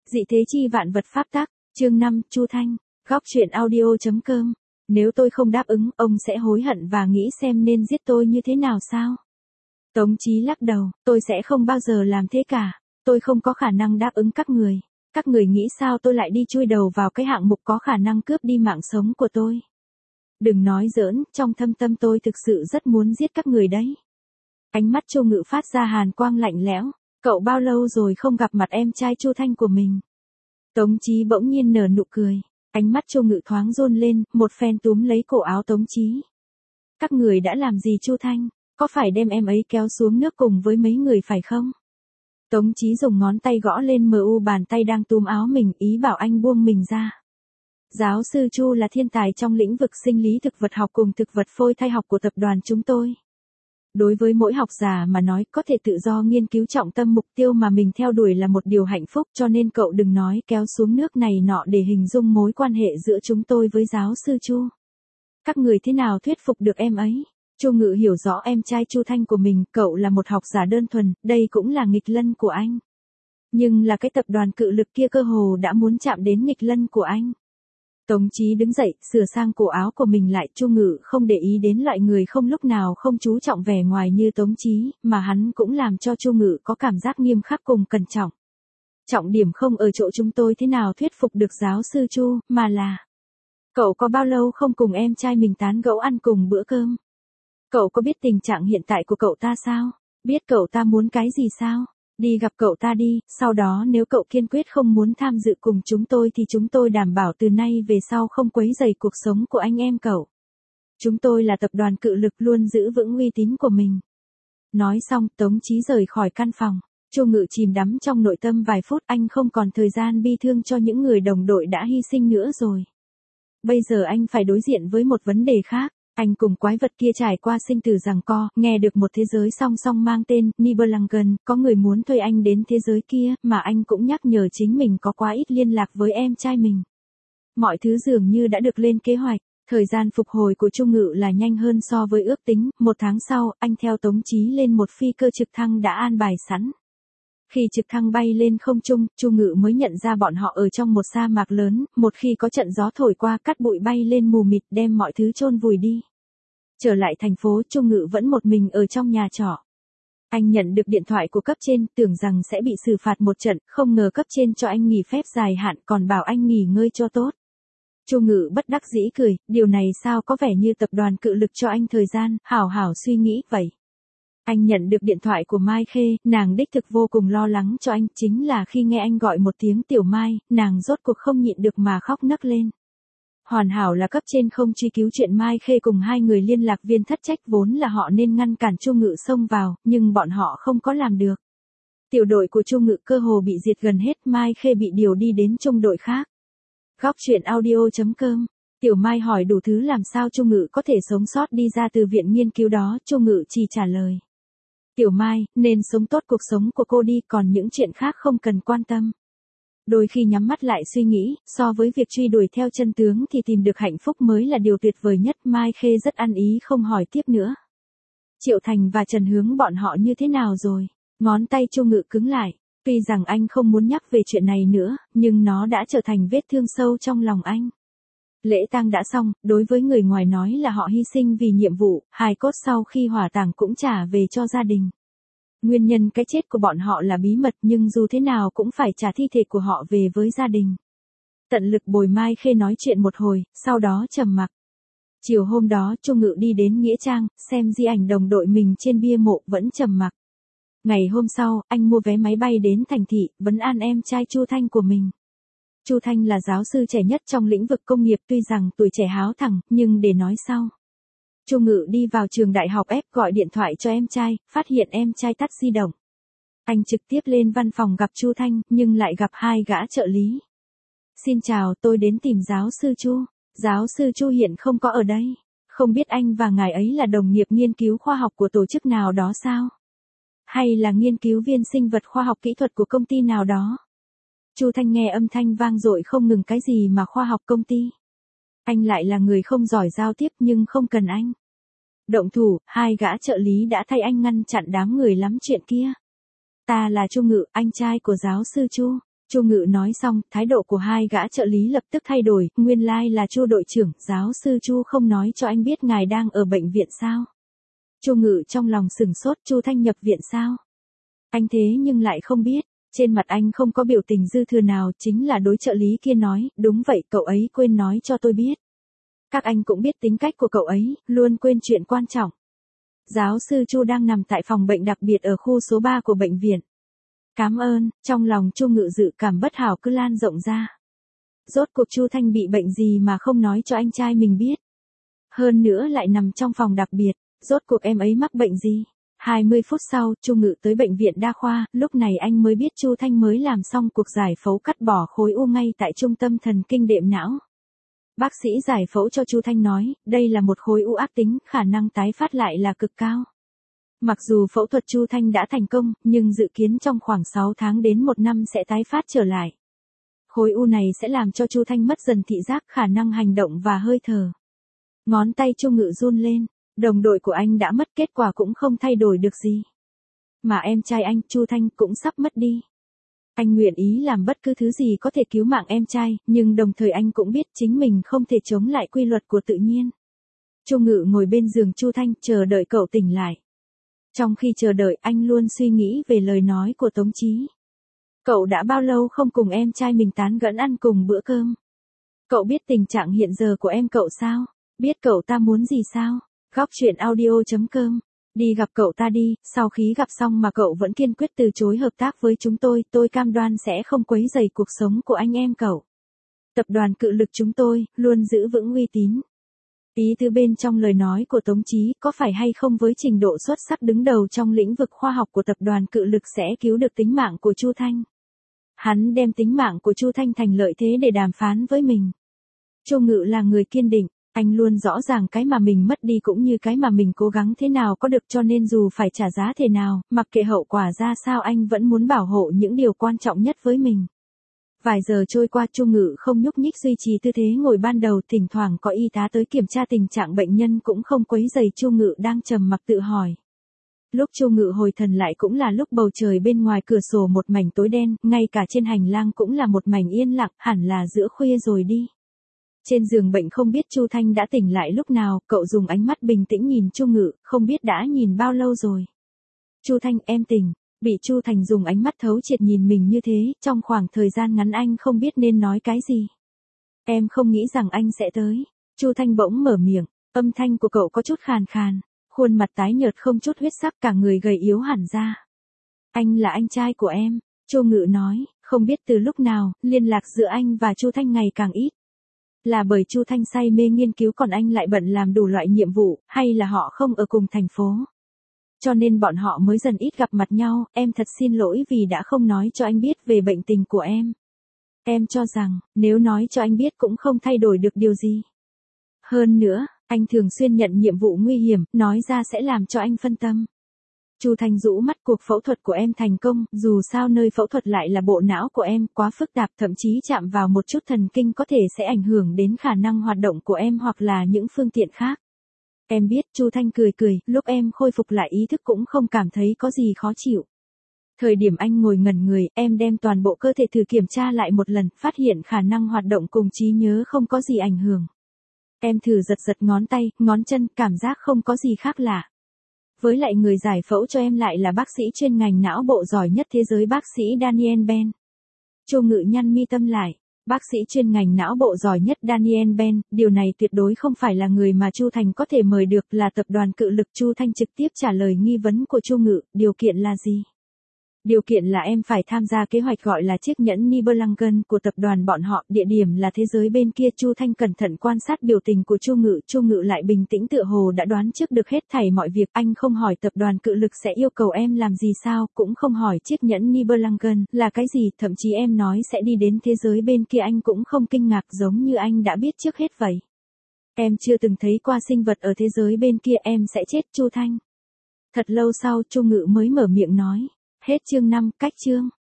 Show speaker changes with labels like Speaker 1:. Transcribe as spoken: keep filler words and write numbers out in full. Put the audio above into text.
Speaker 1: Dị thế chi vạn vật pháp tắc, chương năm, Chu Thanh, góc truyện audio.com. Nếu tôi không đáp ứng, ông sẽ hối hận và nghĩ xem nên giết tôi như thế nào sao? Tống Chí lắc đầu, tôi sẽ không bao giờ làm thế cả. Tôi không có khả năng đáp ứng các người. Các người nghĩ sao tôi lại đi chui đầu vào cái hạng mục có khả năng cướp đi mạng sống của tôi? Đừng nói giỡn, trong thâm tâm tôi thực sự rất muốn giết các người đấy. Ánh mắt Chu Ngự phát ra hàn quang lạnh lẽo. Cậu bao lâu rồi không gặp mặt em trai Chu Thanh của mình? Tống Chí bỗng nhiên nở nụ cười. Ánh mắt Chu Ngự thoáng run lên, một phen túm lấy cổ áo Tống Chí. Các người đã làm gì Chu Thanh? Có phải đem em ấy kéo xuống nước cùng với mấy người phải không? Tống Chí dùng ngón tay gõ lên mờ u bàn tay đang túm áo mình, ý bảo anh buông mình ra. Giáo sư Chu là thiên tài trong lĩnh vực sinh lý thực vật học cùng thực vật phôi thai học của tập đoàn chúng tôi. Đối với mỗi học giả mà nói, có thể tự do nghiên cứu trọng tâm mục tiêu mà mình theo đuổi là một điều hạnh phúc, cho nên cậu đừng nói kéo xuống nước này nọ để hình dung mối quan hệ giữa chúng tôi với giáo sư Chu. Các người thế nào thuyết phục được em ấy? Chu Ngự hiểu rõ em trai Chu Thanh của mình, cậu là một học giả đơn thuần, đây cũng là nghịch lân của anh. Nhưng là cái tập đoàn cự lực kia cơ hồ đã muốn chạm đến nghịch lân của anh. Tống Chí đứng dậy, sửa sang cổ áo của mình lại. Chu Ngự không để ý đến loại người không lúc nào không chú trọng vẻ ngoài như Tống Chí, mà hắn cũng làm cho Chu Ngự có cảm giác nghiêm khắc cùng cẩn trọng. Trọng điểm không ở chỗ chúng tôi thế nào thuyết phục được giáo sư Chu, mà là cậu có bao lâu không cùng em trai mình tán gẫu ăn cùng bữa cơm? Cậu có biết tình trạng hiện tại của cậu ta sao? Biết cậu ta muốn cái gì sao? Đi gặp cậu ta đi, sau đó nếu cậu kiên quyết không muốn tham dự cùng chúng tôi thì chúng tôi đảm bảo từ nay về sau không quấy rầy cuộc sống của anh em cậu. Chúng tôi là tập đoàn cự lực luôn giữ vững uy tín của mình. Nói xong, Tống Chí rời khỏi căn phòng. Chu Ngự chìm đắm trong nội tâm vài phút, anh không còn thời gian bi thương cho những người đồng đội đã hy sinh nữa rồi. Bây giờ anh phải đối diện với một vấn đề khác. Anh cùng quái vật kia trải qua sinh tử giằng co, nghe được một thế giới song song mang tên Nibelungen, có người muốn thuê anh đến thế giới kia, mà anh cũng nhắc nhở chính mình có quá ít liên lạc với em trai mình. Mọi thứ dường như đã được lên kế hoạch, thời gian phục hồi của Chu Ngự là nhanh hơn so với ước tính, một tháng sau, anh theo Tống Chí lên một phi cơ trực thăng đã an bài sẵn. Khi trực thăng bay lên không trung, Chu Ngự mới nhận ra bọn họ ở trong một sa mạc lớn, một khi có trận gió thổi qua cát bụi bay lên mù mịt đem mọi thứ chôn vùi đi. Trở lại thành phố, Chu Ngự vẫn một mình ở trong nhà trọ. Anh nhận được điện thoại của cấp trên, tưởng rằng sẽ bị xử phạt một trận, không ngờ cấp trên cho anh nghỉ phép dài hạn còn bảo anh nghỉ ngơi cho tốt. Chu Ngự bất đắc dĩ cười, điều này sao có vẻ như tập đoàn cự lực cho anh thời gian, hảo hảo suy nghĩ vậy. Anh nhận được điện thoại của Mai Khê, nàng đích thực vô cùng lo lắng cho anh, chính là khi nghe anh gọi một tiếng Tiểu Mai, nàng rốt cuộc không nhịn được mà khóc nấc lên. Hoàn hảo là cấp trên không truy cứu chuyện Mai Khê cùng hai người liên lạc viên thất trách, vốn là họ nên ngăn cản Chu Ngự xông vào, nhưng bọn họ không có làm được. Tiểu đội của Chu Ngự cơ hồ bị diệt gần hết, Mai Khê bị điều đi đến trung đội khác. Góc truyện audio.com. Tiểu Mai hỏi đủ thứ làm sao Chu Ngự có thể sống sót đi ra từ viện nghiên cứu đó, Chu Ngự chỉ trả lời. Tiểu Mai, nên sống tốt cuộc sống của cô đi, còn những chuyện khác không cần quan tâm. Đôi khi nhắm mắt lại suy nghĩ, so với việc truy đuổi theo chân tướng thì tìm được hạnh phúc mới là điều tuyệt vời nhất. Mai Khê rất ăn ý không hỏi tiếp nữa. Triệu Thành và Trần Hướng bọn họ như thế nào rồi? Ngón tay Chu Ngự cứng lại. Tuy rằng anh không muốn nhắc về chuyện này nữa, nhưng nó đã trở thành vết thương sâu trong lòng anh. Lễ tang đã xong, đối với người ngoài nói là họ hy sinh vì nhiệm vụ, hài cốt sau khi hỏa táng cũng trả về cho gia đình. Nguyên nhân cái chết của bọn họ là bí mật, nhưng dù thế nào cũng phải trả thi thể của họ về với gia đình. Tận lực bồi Mai Khê nói chuyện một hồi, sau đó trầm mặc. Chiều hôm đó, Chu Ngự đi đến Nghĩa Trang, xem di ảnh đồng đội mình trên bia mộ, vẫn trầm mặc. Ngày hôm sau, anh mua vé máy bay đến thành thị, vấn an em trai Chu Thanh của mình. Chu Thanh là giáo sư trẻ nhất trong lĩnh vực công nghiệp, tuy rằng tuổi trẻ háo thẳng, nhưng để nói sau. Chu Ngự đi vào trường đại học F gọi điện thoại cho em trai, phát hiện em trai tắt di động. Anh trực tiếp lên văn phòng gặp Chu Thanh, nhưng lại gặp hai gã trợ lý. Xin chào, tôi đến tìm giáo sư Chu. Giáo sư Chu hiện không có ở đây. Không biết anh và ngài ấy là đồng nghiệp nghiên cứu khoa học của tổ chức nào đó sao? Hay là nghiên cứu viên sinh vật khoa học kỹ thuật của công ty nào đó? Chu Thanh nghe âm thanh vang dội không ngừng, cái gì mà khoa học công ty. Anh lại là người không giỏi giao tiếp, nhưng không cần anh động thủ, hai gã trợ lý đã thay anh ngăn chặn đám người lắm chuyện kia. Ta là Chu Ngự, anh trai của giáo sư Chu. Chu Ngự nói xong, thái độ của hai gã trợ lý lập tức thay đổi, nguyên lai like là Chu đội trưởng, giáo sư Chu không nói cho anh biết ngài đang ở bệnh viện sao? Chu Ngự trong lòng sửng sốt, Chu Thanh nhập viện sao? Anh thế nhưng lại không biết, trên mặt anh không có biểu tình dư thừa nào, chính là đối trợ lý kia nói, đúng vậy, cậu ấy quên nói cho tôi biết. Các anh cũng biết tính cách của cậu ấy, luôn quên chuyện quan trọng. Giáo sư Chu đang nằm tại phòng bệnh đặc biệt ở khu số ba của bệnh viện. Cảm ơn, trong lòng Chu Ngự dự cảm bất hảo cứ lan rộng ra. Rốt cuộc Chu Thanh bị bệnh gì mà không nói cho anh trai mình biết. Hơn nữa lại nằm trong phòng đặc biệt, rốt cuộc em ấy mắc bệnh gì. hai mươi phút sau, Chu Ngự tới bệnh viện đa khoa, lúc này anh mới biết Chu Thanh mới làm xong cuộc giải phẫu cắt bỏ khối u ngay tại trung tâm thần kinh đệm não. Bác sĩ giải phẫu cho Chu Thanh nói, đây là một khối u ác tính, khả năng tái phát lại là cực cao. Mặc dù phẫu thuật Chu Thanh đã thành công, nhưng dự kiến trong khoảng sáu tháng đến một năm sẽ tái phát trở lại. Khối u này sẽ làm cho Chu Thanh mất dần thị giác, khả năng hành động và hơi thở. Ngón tay Chu Ngự run lên, đồng đội của anh đã mất, kết quả cũng không thay đổi được gì. Mà em trai anh, Chu Thanh, cũng sắp mất đi. Anh nguyện ý làm bất cứ thứ gì có thể cứu mạng em trai, nhưng đồng thời anh cũng biết chính mình không thể chống lại quy luật của tự nhiên. Chu Ngự ngồi bên giường Chu Thanh, chờ đợi cậu tỉnh lại. Trong khi chờ đợi, anh luôn suy nghĩ về lời nói của Tống Chí. Cậu đã bao lâu không cùng em trai mình tán gẫu ăn cùng bữa cơm? Cậu biết tình trạng hiện giờ của em cậu sao? Biết cậu ta muốn gì sao? Góc truyện audio chấm com. Đi gặp cậu ta đi, sau khi gặp xong mà cậu vẫn kiên quyết từ chối hợp tác với chúng tôi, tôi cam đoan sẽ không quấy rầy cuộc sống của anh em cậu. Tập đoàn Cự Lực chúng tôi, luôn giữ vững uy tín. Ý tứ bên trong lời nói của Tống Chí có phải hay không với trình độ xuất sắc đứng đầu trong lĩnh vực khoa học của tập đoàn Cự Lực sẽ cứu được tính mạng của Chu Thanh. Hắn đem tính mạng của Chu Thanh thành lợi thế để đàm phán với mình. Chu Ngự là người kiên định, anh luôn rõ ràng cái mà mình mất đi cũng như cái mà mình cố gắng thế nào có được, cho nên dù phải trả giá thế nào, mặc kệ hậu quả ra sao anh vẫn muốn bảo hộ những điều quan trọng nhất với mình. Vài giờ trôi qua, Chu Ngự không nhúc nhích duy trì tư thế ngồi ban đầu, thỉnh thoảng có y tá tới kiểm tra tình trạng bệnh nhân cũng không quấy rầy Chu Ngự đang trầm mặc tự hỏi. Lúc Chu Ngự hồi thần lại cũng là lúc bầu trời bên ngoài cửa sổ một mảnh tối đen, ngay cả trên hành lang cũng là một mảnh yên lặng, hẳn là giữa khuya rồi đi. Trên giường bệnh không biết Chu Thanh đã tỉnh lại lúc nào, cậu dùng ánh mắt bình tĩnh nhìn Chu Ngự, không biết đã nhìn bao lâu rồi. Chu Thanh, em tỉnh. Bị Chu Thành dùng ánh mắt thấu triệt nhìn mình như thế, trong khoảng thời gian ngắn anh không biết nên nói cái gì. Em không nghĩ rằng anh sẽ tới. Chu Thanh bỗng mở miệng, âm thanh của cậu có chút khàn khàn, khuôn mặt tái nhợt không chút huyết sắc, cả người gầy yếu hẳn ra. Anh là anh trai của em, Chu Ngự nói, không biết từ lúc nào, liên lạc giữa anh và Chu Thanh ngày càng ít. Là bởi Chu Thanh say mê nghiên cứu còn anh lại bận làm đủ loại nhiệm vụ, hay là họ không ở cùng thành phố? Cho nên bọn họ mới dần ít gặp mặt nhau, em thật xin lỗi vì đã không nói cho anh biết về bệnh tình của em. Em cho rằng, nếu nói cho anh biết cũng không thay đổi được điều gì. Hơn nữa, anh thường xuyên nhận nhiệm vụ nguy hiểm, nói ra sẽ làm cho anh phân tâm. Chu Thanh rũ mắt, cuộc phẫu thuật của em thành công, dù sao nơi phẫu thuật lại là bộ não của em, quá phức tạp, thậm chí chạm vào một chút thần kinh có thể sẽ ảnh hưởng đến khả năng hoạt động của em hoặc là những phương tiện khác. Em biết, Chu Thanh cười cười, lúc em khôi phục lại ý thức cũng không cảm thấy có gì khó chịu. Thời điểm anh ngồi ngẩn người, em đem toàn bộ cơ thể thử kiểm tra lại một lần, phát hiện khả năng hoạt động cùng trí nhớ không có gì ảnh hưởng. Em thử giật giật ngón tay, ngón chân, cảm giác không có gì khác lạ. Với lại người giải phẫu cho em lại là bác sĩ chuyên ngành não bộ giỏi nhất thế giới, bác sĩ Daniel Ben. Chu Ngự nhăn mi tâm lại. Bác sĩ chuyên ngành não bộ giỏi nhất Daniel Ben, điều này tuyệt đối không phải là người mà Chu Thành có thể mời được, là tập đoàn Cự Lực. Chu Thanh trực tiếp trả lời nghi vấn của Chu Ngự, điều kiện là gì? Điều kiện là em phải tham gia kế hoạch gọi là chiếc nhẫn Nibelungen của tập đoàn bọn họ, địa điểm là thế giới bên kia. Chu Thanh cẩn thận quan sát biểu tình của Chu Ngự, Chu Ngự lại bình tĩnh tựa hồ đã đoán trước được hết thảy mọi việc. Anh không hỏi tập đoàn Cự Lực sẽ yêu cầu em làm gì sao, cũng không hỏi chiếc nhẫn Nibelungen là cái gì, thậm chí em nói sẽ đi đến thế giới bên kia anh cũng không kinh ngạc, giống như anh đã biết trước hết vậy. Em chưa từng thấy qua sinh vật ở thế giới bên kia, em sẽ chết. Chu Thanh. Thật lâu sau Chu Ngự mới mở miệng nói. Hết chương năm, cách chương.